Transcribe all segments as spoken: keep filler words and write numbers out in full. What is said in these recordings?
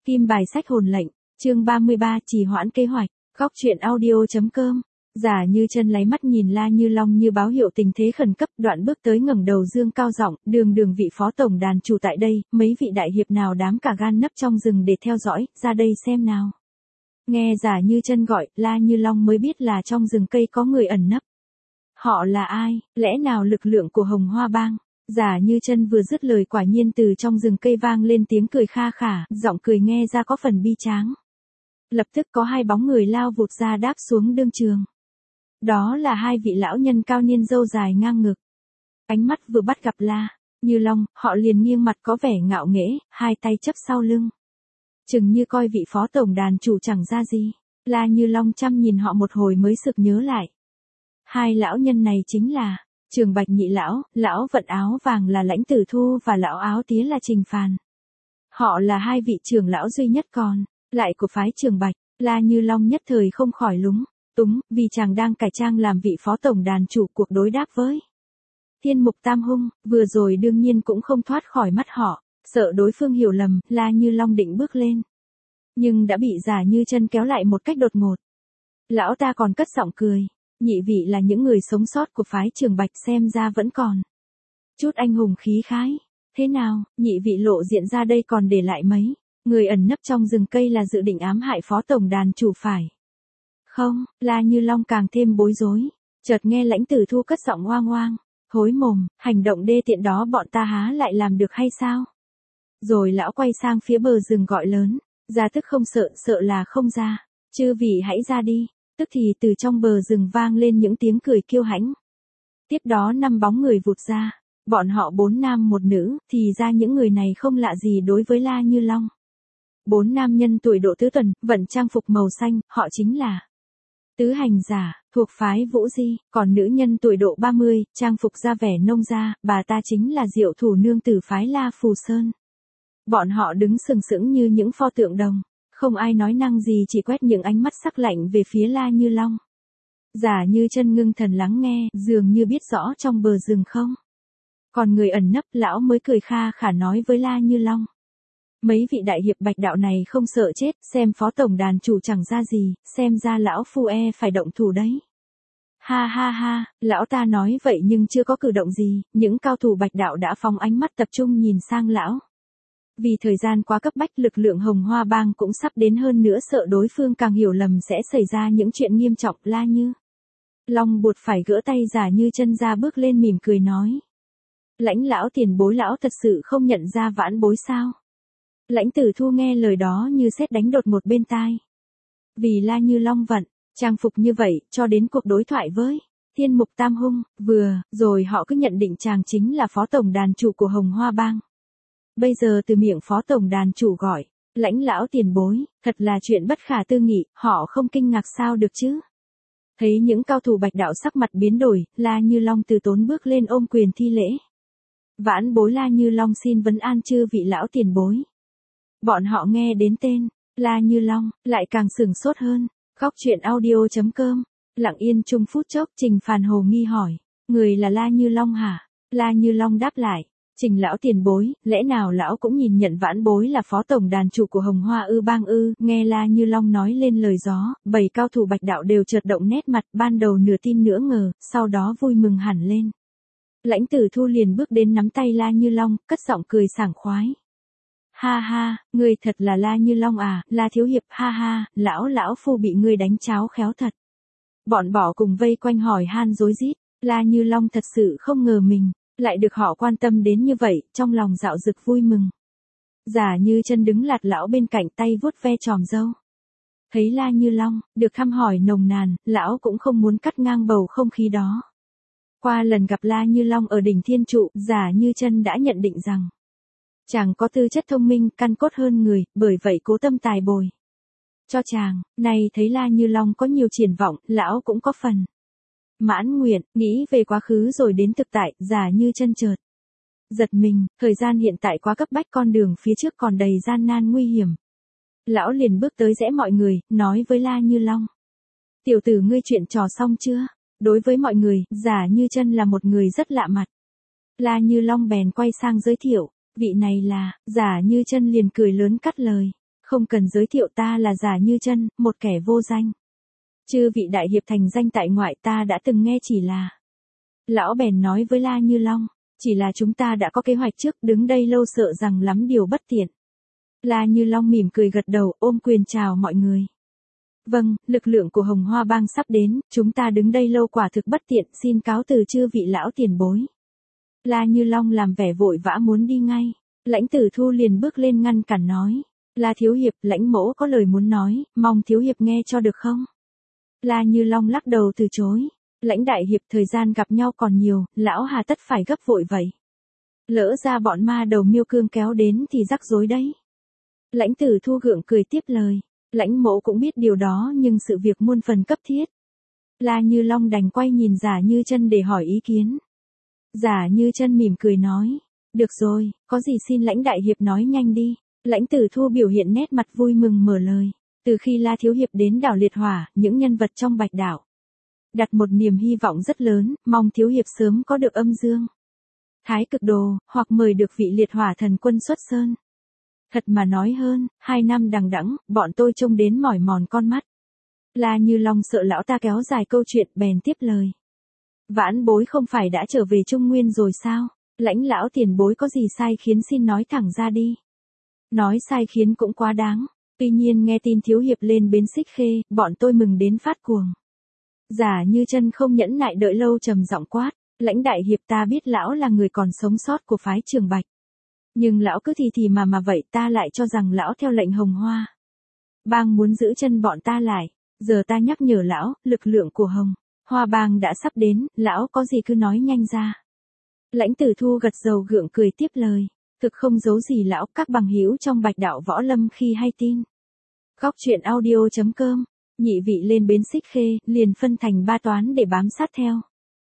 Kim bài sách hồn lệnh, chương ba mươi ba trì hoãn kế hoạch, góc truyện audio.com. Giả Như Chân lấy mắt nhìn La Như Long như báo hiệu tình thế khẩn cấp, đoạn bước tới ngẩng đầu dương cao giọng, "Đường Đường vị phó tổng đàn chủ tại đây, mấy vị đại hiệp nào dám cả gan nấp trong rừng để theo dõi, ra đây xem nào." Nghe Giả Như Chân gọi, La Như Long mới biết là trong rừng cây có người ẩn nấp. Họ là ai, lẽ nào lực lượng của Hồng Hoa Bang? Giả Như Chân vừa dứt lời, quả nhiên từ trong rừng cây vang lên tiếng cười kha khả, giọng cười nghe ra có phần bi tráng. Lập tức có hai bóng người lao vụt ra đáp xuống đương trường. Đó là hai vị lão nhân cao niên râu dài ngang ngực. Ánh mắt vừa bắt gặp La Như Long, họ liền nghiêng mặt có vẻ ngạo nghễ, hai tay chấp sau lưng. Chừng như coi vị phó tổng đàn chủ chẳng ra gì. La Như Long chăm nhìn họ một hồi mới sực nhớ lại. Hai lão nhân này chính là Trường Bạch nhị lão, lão vận áo vàng là Lãnh Tử Thu và lão áo tía là Trình Phàn. Họ là hai vị trưởng lão duy nhất còn lại của phái Trường Bạch. La Như Long nhất thời không khỏi lúng túng, vì chàng đang cải trang làm vị phó tổng đàn chủ, cuộc đối đáp với Thiên Mục Tam Hung, vừa rồi đương nhiên cũng không thoát khỏi mắt họ. Sợ đối phương hiểu lầm, La Như Long định bước lên, nhưng đã bị Giả Như Chân kéo lại một cách đột ngột. Lão ta còn cất giọng cười, "Nhị vị là những người sống sót của phái Trường Bạch, xem ra vẫn còn chút anh hùng khí khái. Thế nào, nhị vị lộ diện ra đây còn để lại mấy người ẩn nấp trong rừng cây là dự định ám hại phó tổng đàn chủ phải không?" La Như Long càng thêm bối rối, chợt nghe Lãnh Tử Thu cất giọng oang oang, "Hối mồm, hành động đê tiện đó bọn ta há lại làm được hay sao?" Rồi lão quay sang phía bờ rừng gọi lớn, "Ra tức không sợ, sợ là không ra. Chư vị hãy ra đi." Tức thì từ trong bờ rừng vang lên những tiếng cười kiêu hãnh. Tiếp đó năm bóng người vụt ra, bọn họ bốn nam một nữ, thì ra những người này không lạ gì đối với La Như Long. Bốn nam nhân tuổi độ tứ tuần, vận trang phục màu xanh, họ chính là tứ hành giả, thuộc phái Vũ Di, còn nữ nhân tuổi độ ba mươi, trang phục ra vẻ nông gia, bà ta chính là Diệu Thủ nương tử phái La Phù Sơn. Bọn họ đứng sừng sững như những pho tượng đồng, không ai nói năng gì, chỉ quét những ánh mắt sắc lạnh về phía La Như Long. Giả Như Chân ngưng thần lắng nghe, dường như biết rõ trong bờ rừng không còn người ẩn nấp, lão mới cười kha khả nói với La Như Long: "Mấy vị đại hiệp Bạch đạo này không sợ chết, xem phó tổng đàn chủ chẳng ra gì, xem ra lão phu e phải động thủ đấy." Ha ha ha, lão ta nói vậy nhưng chưa có cử động gì, những cao thủ Bạch đạo đã phóng ánh mắt tập trung nhìn sang lão. Vì thời gian quá cấp bách, lực lượng Hồng Hoa Bang cũng sắp đến, hơn nữa sợ đối phương càng hiểu lầm sẽ xảy ra những chuyện nghiêm trọng. La Như Long buộc phải gỡ tay Giả Như Chân ra, bước lên mỉm cười nói: "Lãnh lão tiền bối, lão thật sự không nhận ra vãn bối sao?" Lãnh Tử Thu nghe lời đó như sét đánh đột ngột bên tai. Vì La Như Long vận trang phục như vậy, cho đến cuộc đối thoại với Thiên Mục Tam Hung vừa rồi họ cứ nhận định chàng chính là phó tổng đàn chủ của Hồng Hoa Bang. Bây giờ từ miệng phó tổng đàn chủ gọi Lãnh lão tiền bối, thật là chuyện bất khả tư nghị, họ không kinh ngạc sao được chứ? Thấy những cao thủ Bạch đạo sắc mặt biến đổi, La Như Long từ tốn bước lên ôm quyền thi lễ: "Vãn bối La Như Long xin vấn an chư vị lão tiền bối." Bọn họ nghe đến tên La Như Long, lại càng sửng sốt hơn. Góc truyện audio.com. Lặng yên chung phút chốc, Trình Phàn hồ nghi hỏi: "Người là La Như Long hả?" La Như Long đáp lại: "Trình lão tiền bối, lẽ nào lão cũng nhìn nhận vãn bối là phó tổng đàn chủ của Hồng Hoa Ư Bang ư?" Nghe La Như Long nói lên lời gió, bảy cao thủ Bạch đạo đều chợt động nét mặt, ban đầu nửa tin nửa ngờ, sau đó vui mừng hẳn lên. Lãnh Tử Thu liền bước đến nắm tay La Như Long, cất giọng cười sảng khoái: "Ha ha, ngươi thật là La Như Long à, La thiếu hiệp, ha ha, lão lão phu bị ngươi đánh cháo khéo thật." Bọn bỏ cùng vây quanh hỏi han rối rít. La Như Long thật sự không ngờ mình lại được họ quan tâm đến như vậy, trong lòng dạo dực vui mừng. Giả Như Chân đứng lạt lão bên cạnh, tay vuốt ve chòm râu. Thấy La Như Long được thăm hỏi nồng nàn, lão cũng không muốn cắt ngang bầu không khí đó. Qua lần gặp La Như Long ở đỉnh Thiên Trụ, Giả Như Chân đã nhận định rằng chàng có tư chất thông minh, căn cốt hơn người, bởi vậy cố tâm tài bồi cho chàng. Nay thấy La Như Long có nhiều triển vọng, lão cũng có phần mãn nguyện. Nghĩ về quá khứ rồi đến thực tại, Giả Như Chân chợt giật mình, thời gian hiện tại quá cấp bách, con đường phía trước còn đầy gian nan nguy hiểm. Lão liền bước tới rẽ mọi người, nói với La Như Long: "Tiểu tử ngươi chuyện trò xong chưa?" Đối với mọi người, Giả Như Chân là một người rất lạ mặt. La Như Long bèn quay sang giới thiệu: "Vị này là..." Giả Như Chân liền cười lớn cắt lời: Không cần giới thiệu, ta là Giả Như Chân, một kẻ vô danh. Chư vị đại hiệp thành danh tại ngoại, ta đã từng nghe chỉ là. Lão bèn nói với La Như Long, chỉ là chúng ta đã có kế hoạch trước, đứng đây lâu sợ rằng lắm điều bất tiện. La Như Long mỉm cười gật đầu, ôm quyền chào mọi người. Vâng, lực lượng của Hồng Hoa Bang sắp đến, chúng ta đứng đây lâu quả thực bất tiện, xin cáo từ chư vị lão tiền bối. La Như Long làm vẻ vội vã muốn đi ngay. Lãnh Tử Thu liền bước lên ngăn cản nói. La thiếu hiệp, lãnh mỗ có lời muốn nói, mong thiếu hiệp nghe cho được không? La Như Long lắc đầu từ chối. Lãnh đại hiệp, thời gian gặp nhau còn nhiều, lão hà tất phải gấp vội vậy. Lỡ ra bọn ma đầu Miêu Cương kéo đến thì rắc rối đấy. Lãnh Tử Thu gượng cười tiếp lời. Lãnh mỗ cũng biết điều đó, nhưng sự việc muôn phần cấp thiết. La Như Long đành quay nhìn Giả Như Chân để hỏi ý kiến. Giả Như Chân mỉm cười nói. Được rồi, có gì xin lãnh đại hiệp nói nhanh đi. Lãnh Tử Thu biểu hiện nét mặt vui mừng mở lời. Từ khi La thiếu hiệp đến đảo Liệt Hỏa, những nhân vật trong Bạch Đảo đặt một niềm hy vọng rất lớn, mong thiếu hiệp sớm có được âm dương Thái Cực Đồ, hoặc mời được vị Liệt Hỏa thần quân xuất sơn. Thật mà nói hơn, hai năm đằng đẵng, bọn tôi trông đến mỏi mòn con mắt. La Như Long sợ lão ta kéo dài câu chuyện, bèn tiếp lời. Vãn bối không phải đã trở về Trung Nguyên rồi sao? Lãnh lão tiền bối có gì sai khiến xin nói thẳng ra đi. Nói sai khiến cũng quá đáng. Tuy nhiên nghe tin thiếu hiệp lên bến Xích Khê, bọn tôi mừng đến phát cuồng. Giả Như Chân không nhẫn nại đợi lâu trầm giọng quát. Lãnh đại hiệp, ta biết lão là người còn sống sót của phái Trường Bạch. Nhưng lão cứ thì thì mà mà vậy, ta lại cho rằng lão theo lệnh Hồng Hoa Bang muốn giữ chân bọn ta lại. Giờ ta nhắc nhở lão, lực lượng của Hồng Hoa Bang đã sắp đến, lão có gì cứ nói nhanh ra. Lãnh Tử Thu gật đầu gượng cười tiếp lời. Thực không giấu gì lão, các bằng hữu trong Bạch Đạo Võ Lâm khi hay tin. Góc truyện audio chấm com, nhị vị lên bến Xích Khê, liền phân thành ba toán để bám sát theo.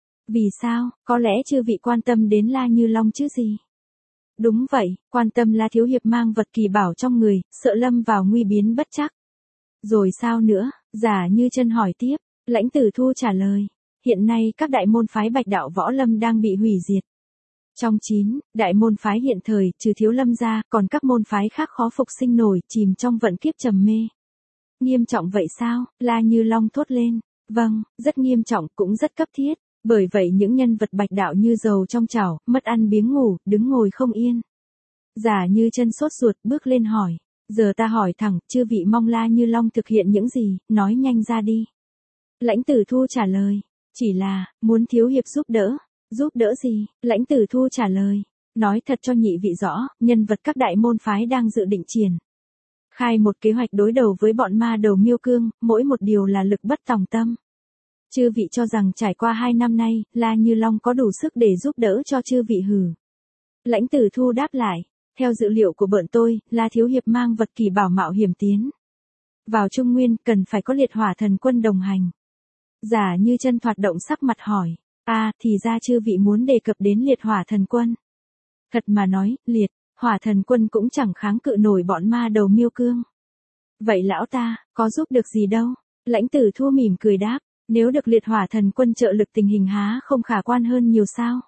Vì sao, có lẽ chư vị quan tâm đến La Như Long chứ gì? Đúng vậy, quan tâm La thiếu hiệp mang vật kỳ bảo trong người, sợ lâm vào nguy biến bất chắc. Rồi sao nữa? Giả Như Chân hỏi tiếp. Lãnh Tử Thu trả lời. Hiện nay các đại môn phái Bạch Đạo Võ Lâm đang bị hủy diệt. Trong chín đại môn phái hiện thời, trừ Thiếu Lâm ra, còn các môn phái khác khó phục sinh nổi, chìm trong vận kiếp trầm mê. Nghiêm trọng vậy sao? La Như Long thốt lên. Vâng, rất nghiêm trọng, cũng rất cấp thiết. Bởi vậy những nhân vật Bạch Đạo như dầu trong chảo, mất ăn biếng ngủ, đứng ngồi không yên. Giả Như Chân sốt ruột bước lên hỏi. Giờ ta hỏi thẳng, chư vị mong La Như Long thực hiện những gì, nói nhanh ra đi. Lãnh Tử Thu trả lời. Chỉ là, muốn thiếu hiệp giúp đỡ. Giúp đỡ gì? Lãnh Tử Thu trả lời. Nói thật cho nhị vị rõ, nhân vật các đại môn phái đang dự định triển khai một kế hoạch đối đầu với bọn ma đầu Miêu Cương, mỗi một điều là lực bất tòng tâm. Chư vị cho rằng trải qua hai năm nay, La Như Long có đủ sức để giúp đỡ cho chư vị hử? Lãnh Tử Thu đáp lại. Theo dữ liệu của bọn tôi, La thiếu hiệp mang vật kỳ bảo mạo hiểm tiến vào Trung Nguyên, cần phải có Liệt Hỏa thần quân đồng hành. Giả Như Chân thoạt động sắc mặt hỏi. À, thì ra chư vị muốn đề cập đến Liệt Hỏa thần quân. Thật mà nói, Liệt Hỏa thần quân cũng chẳng kháng cự nổi bọn ma đầu Miêu Cương. Vậy lão ta, có giúp được gì đâu? Lãnh Tử Thu mỉm cười đáp. Nếu được Liệt Hỏa thần quân trợ lực tình hình há không khả quan hơn nhiều sao?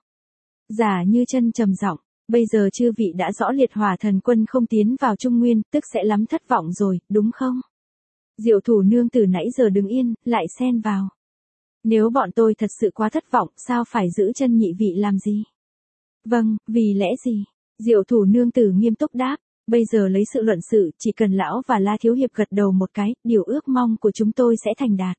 Giả Như Chân trầm giọng. Bây giờ chư vị đã rõ Liệt Hỏa thần quân không tiến vào Trung Nguyên, tức sẽ lắm thất vọng rồi, đúng không? Diệu Thủ nương tử nãy giờ đứng yên, lại xen vào. Nếu bọn tôi thật sự quá thất vọng, sao phải giữ chân nhị vị làm gì? Vâng, vì lẽ gì? Diệu Thủ nương tử nghiêm túc đáp. Bây giờ lấy sự luận sự, chỉ cần lão và La thiếu hiệp gật đầu một cái, điều ước mong của chúng tôi sẽ thành đạt.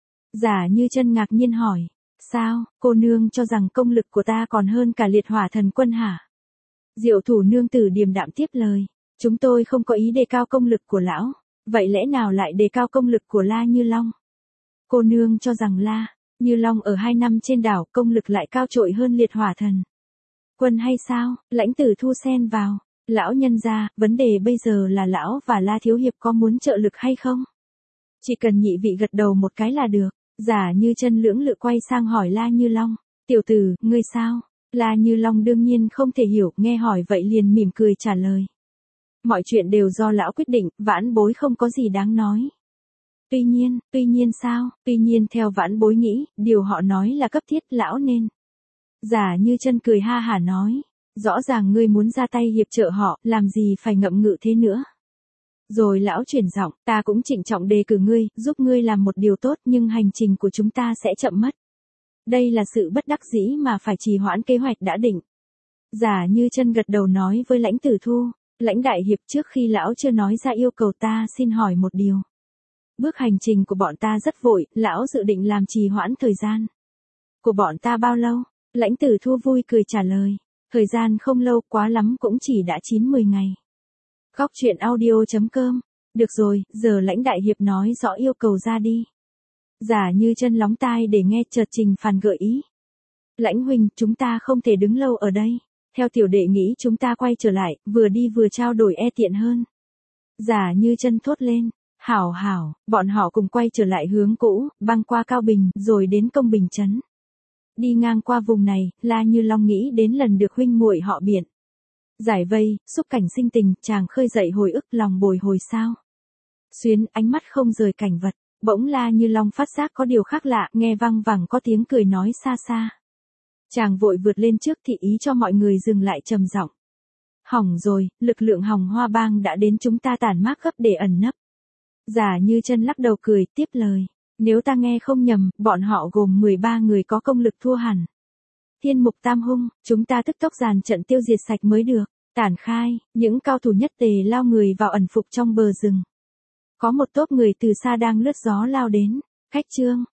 Giả Như Chân ngạc nhiên hỏi. Sao, cô nương cho rằng công lực của ta còn hơn cả Liệt Hỏa thần quân hả? Diệu Thủ nương tử điềm đạm tiếp lời. Chúng tôi không có ý đề cao công lực của lão. Vậy lẽ nào lại đề cao công lực của La Như Long? Cô nương cho rằng La Như Long ở hai năm trên đảo công lực lại cao trội hơn Liệt Hỏa thần quân hay sao? Lãnh Tử Thu xen vào. Lão nhân gia, vấn đề bây giờ là lão và La thiếu hiệp có muốn trợ lực hay không? Chỉ cần nhị vị gật đầu một cái là được. Giả Như Chân lưỡng lự quay sang hỏi La Như Long. Tiểu tử, ngươi sao? La Như Long đương nhiên không thể hiểu, nghe hỏi vậy liền mỉm cười trả lời. Mọi chuyện đều do lão quyết định, vãn bối không có gì đáng nói. Tuy nhiên, tuy nhiên sao? Tuy nhiên theo vãn bối nghĩ, điều họ nói là cấp thiết, lão nên. Giả Như Chân cười ha hả nói. Rõ ràng ngươi muốn ra tay hiệp trợ họ, làm gì phải ngậm ngự thế nữa. Rồi lão chuyển giọng, ta cũng trịnh trọng đề cử ngươi, giúp ngươi làm một điều tốt nhưng hành trình của chúng ta sẽ chậm mất. Đây là sự bất đắc dĩ mà phải trì hoãn kế hoạch đã định. Giả Như Chân gật đầu nói với Lãnh Tử Thu, Lãnh đại hiệp trước khi lão chưa nói ra yêu cầu ta xin hỏi một điều. Bước hành trình của bọn ta rất vội, lão dự định làm trì hoãn thời gian của bọn ta bao lâu? Lãnh Tử Thu vui cười trả lời, thời gian không lâu, quá lắm cũng chỉ đã chín mười ngày. Góc truyện audio chấm com. Được rồi, giờ Lãnh đại hiệp nói rõ yêu cầu ra đi. Giả Như Chân lóng tai để nghe, chợt Trình Phàn gợi ý. Lãnh huynh, chúng ta không thể đứng lâu ở đây. Theo tiểu đệ nghĩ chúng ta quay trở lại, vừa đi vừa trao đổi e tiện hơn. Giả Như Chân thốt lên, hảo hảo, bọn họ cùng quay trở lại hướng cũ, băng qua Cao Bình, rồi đến Công Bình Trấn. Đi ngang qua vùng này, La Như Long nghĩ đến lần được huynh muội họ Biện giải vây, xúc cảnh sinh tình, chàng khơi dậy hồi ức, lòng bồi hồi sao. Xuyến, ánh mắt không rời cảnh vật, bỗng La Như Long phát giác có điều khác lạ, nghe văng vẳng có tiếng cười nói xa xa. Chàng vội vượt lên trước thị ý cho mọi người dừng lại, trầm giọng. Hỏng rồi, lực lượng Hồng Hoa Bang đã đến, chúng ta tản mát gấp để ẩn nấp. Giả Như Chân lắc đầu cười, tiếp lời. Nếu ta nghe không nhầm, bọn họ gồm mười ba người có công lực thua hẳn Thiên Mục Tam Hung, chúng ta tức tốc dàn trận tiêu diệt sạch mới được. Tản khai, những cao thủ nhất tề lao người vào ẩn phục trong bờ rừng. Có một tốp người từ xa đang lướt gió lao đến. Khách trương,